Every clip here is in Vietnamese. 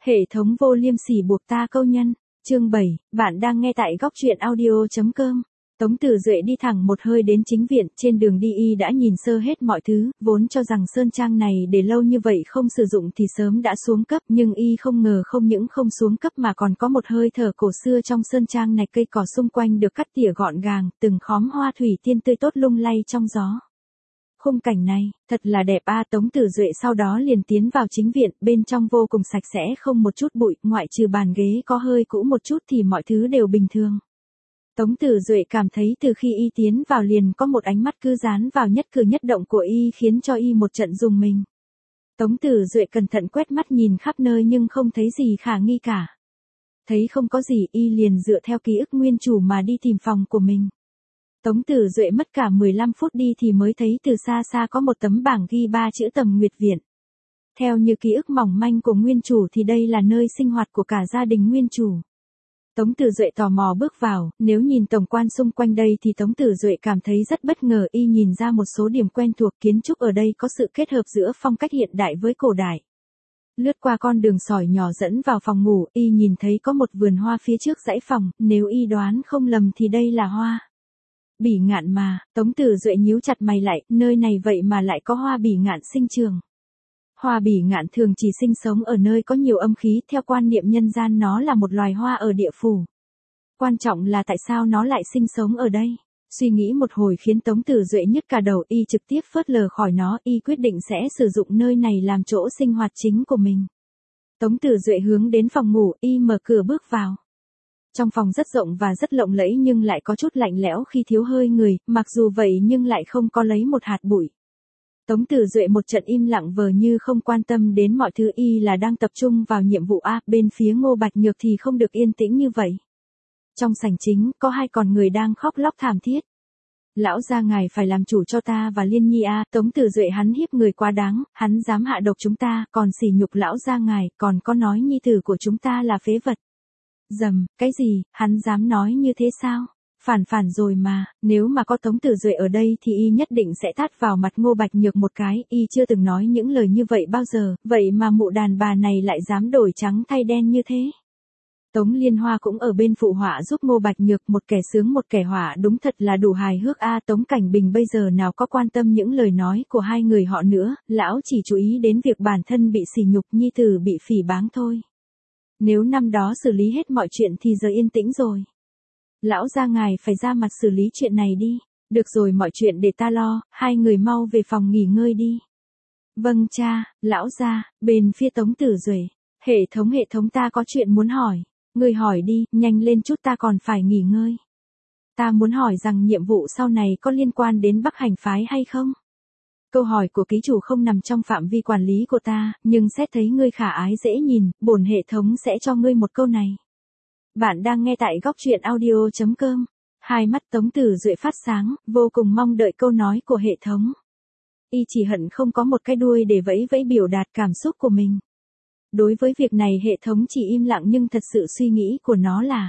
Hệ thống vô liêm sỉ buộc ta câu nhân. Chương 7, bạn đang nghe tại góc truyện audio.com. Tống Tử Duệ đi thẳng một hơi đến chính viện, trên đường đi y đã nhìn sơ hết mọi thứ, vốn cho rằng sơn trang này để lâu như vậy không sử dụng thì sớm đã xuống cấp, nhưng y không ngờ không những không xuống cấp mà còn có một hơi thở cổ xưa trong sơn trang này. Cây cỏ xung quanh được cắt tỉa gọn gàng, từng khóm hoa thủy tiên tươi tốt lung lay trong gió. Khung cảnh này, thật là đẹp a. Tống Tử Duệ sau đó liền tiến vào chính viện, bên trong vô cùng sạch sẽ không một chút bụi, ngoại trừ bàn ghế có hơi cũ một chút thì mọi thứ đều bình thường. Tống Tử Duệ cảm thấy từ khi y tiến vào liền có một ánh mắt cứ dán vào nhất cử nhất động của y khiến cho y một trận rùng mình. Tống Tử Duệ cẩn thận quét mắt nhìn khắp nơi nhưng không thấy gì khả nghi cả. Thấy không có gì, y liền dựa theo ký ức nguyên chủ mà đi tìm phòng của mình. Tống Tử Duệ mất cả 15 phút đi thì mới thấy từ xa xa có một tấm bảng ghi 3 chữ Tầm Nguyệt Viện. Theo như ký ức mỏng manh của nguyên chủ thì đây là nơi sinh hoạt của cả gia đình nguyên chủ. Tống Tử Duệ tò mò bước vào, nếu nhìn tổng quan xung quanh đây thì Tống Tử Duệ cảm thấy rất bất ngờ. Y nhìn ra một số điểm quen thuộc, kiến trúc ở đây có sự kết hợp giữa phong cách hiện đại với cổ đại. Lướt qua con đường sỏi nhỏ dẫn vào phòng ngủ, y nhìn thấy có một vườn hoa phía trước dãy phòng, nếu y đoán không lầm thì đây là hoa bỉ ngạn mà. Tống Tử Duệ nhíu chặt mày lại, nơi này vậy mà lại có hoa bỉ ngạn sinh trường. Hoa bỉ ngạn thường chỉ sinh sống ở nơi có nhiều âm khí, theo quan niệm nhân gian nó là một loài hoa ở địa phủ. Quan trọng là tại sao nó lại sinh sống ở đây? Suy nghĩ một hồi khiến Tống Tử Duệ nhức cả đầu, y trực tiếp phớt lờ khỏi nó, y quyết định sẽ sử dụng nơi này làm chỗ sinh hoạt chính của mình. Tống Tử Duệ hướng đến phòng ngủ, y mở cửa bước vào. Trong phòng rất rộng và rất lộng lẫy nhưng lại có chút lạnh lẽo khi thiếu hơi người, mặc dù vậy nhưng lại không có lấy một hạt bụi. Tống Tử Duệ một trận im lặng vờ như không quan tâm đến mọi thứ, y là đang tập trung vào nhiệm vụ a. Bên phía Ngô Bạch Nhược thì không được yên tĩnh như vậy. Trong sảnh chính, có hai con người đang khóc lóc thảm thiết. Lão gia ngài phải làm chủ cho ta và Liên Nhi a. Tống Tử Duệ hắn hiếp người quá đáng, hắn dám hạ độc chúng ta, còn sỉ nhục lão gia ngài, còn có nói nhi tử của chúng ta là phế vật. Dầm, cái gì, hắn dám nói như thế sao? Phản rồi mà, nếu mà có Tống Tử Duệ ở đây thì y nhất định sẽ tát vào mặt Ngô Bạch Nhược một cái, y chưa từng nói những lời như vậy bao giờ, vậy mà mụ đàn bà này lại dám đổi trắng thay đen như thế. Tống Liên Hoa cũng ở bên phụ họa giúp Ngô Bạch Nhược, một kẻ sướng một kẻ họa, đúng thật là đủ hài hước a. Tống Cảnh Bình bây giờ nào có quan tâm những lời nói của hai người họ nữa, lão chỉ chú ý đến việc bản thân bị sỉ nhục, nhi tử bị phỉ báng thôi. Nếu năm đó xử lý hết mọi chuyện thì giờ yên tĩnh rồi. Lão gia ngài phải ra mặt xử lý chuyện này đi. Được rồi, mọi chuyện để ta lo, hai người mau về phòng nghỉ ngơi đi. Vâng cha, lão gia. Bên phía Tống Tử Duệ, hệ thống ta có chuyện muốn hỏi. Người hỏi đi, nhanh lên chút, ta còn phải nghỉ ngơi. Ta muốn hỏi rằng nhiệm vụ sau này có liên quan đến Bắc Hành phái hay không? Câu hỏi của ký chủ không nằm trong phạm vi quản lý của ta, nhưng xét thấy ngươi khả ái dễ nhìn, bổn hệ thống sẽ cho ngươi một câu này. Bạn đang nghe tại góc truyện audio.com. Hai mắt Tống Tử Duệ phát sáng, vô cùng mong đợi câu nói của hệ thống. Y chỉ hận không có một cái đuôi để vẫy vẫy biểu đạt cảm xúc của mình. Đối với việc này hệ thống chỉ im lặng nhưng thật sự suy nghĩ của nó là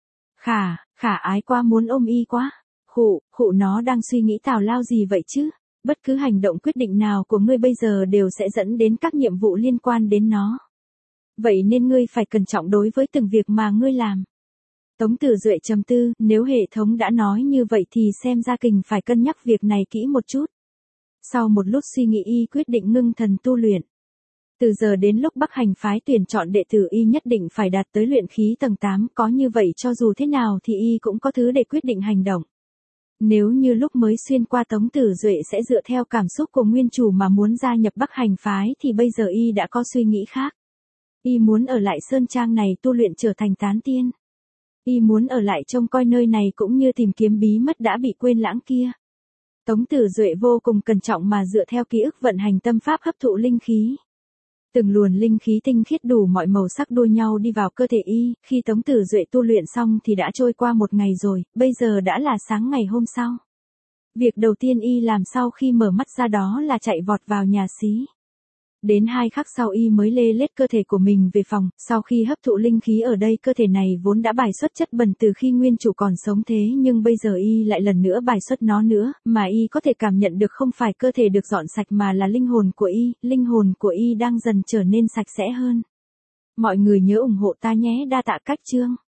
khả ái quá, muốn ôm y quá. Khụ nó đang suy nghĩ tào lao gì vậy chứ? Bất cứ hành động quyết định nào của ngươi bây giờ đều sẽ dẫn đến các nhiệm vụ liên quan đến nó. Vậy nên ngươi phải cẩn trọng đối với từng việc mà ngươi làm. Tống Tử Duệ trầm tư, nếu hệ thống đã nói như vậy thì xem ra kình phải cân nhắc việc này kỹ một chút. Sau một lúc suy nghĩ y quyết định ngưng thần tu luyện. Từ giờ đến lúc Bắc Hành phái tuyển chọn đệ tử y nhất định phải đạt tới luyện khí tầng 8, có như vậy cho dù thế nào thì y cũng có thứ để quyết định hành động. Nếu như lúc mới xuyên qua Tống Tử Duệ sẽ dựa theo cảm xúc của nguyên chủ mà muốn gia nhập Bắc Hành phái thì bây giờ y đã có suy nghĩ khác. Y muốn ở lại sơn trang này tu luyện trở thành tán tiên. Y muốn ở lại trông coi nơi này cũng như tìm kiếm bí mật đã bị quên lãng kia. Tống Tử Duệ vô cùng cẩn trọng mà dựa theo ký ức vận hành tâm pháp hấp thụ linh khí. Từng luồn linh khí tinh khiết đủ mọi màu sắc đua nhau đi vào cơ thể y, khi Tống Tử Duệ tu luyện xong thì đã trôi qua một ngày rồi, bây giờ đã là sáng ngày hôm sau. Việc đầu tiên y làm sau khi mở mắt ra đó là chạy vọt vào nhà xí. Đến 2 khắc sau y mới lê lết cơ thể của mình về phòng, sau khi hấp thụ linh khí ở đây cơ thể này vốn đã bài xuất chất bẩn từ khi nguyên chủ còn sống thế nhưng bây giờ y lại lần nữa bài xuất nó nữa, mà y có thể cảm nhận được không phải cơ thể được dọn sạch mà là linh hồn của y đang dần trở nên sạch sẽ hơn. Mọi người nhớ ủng hộ ta nhé, đa tạ các chương.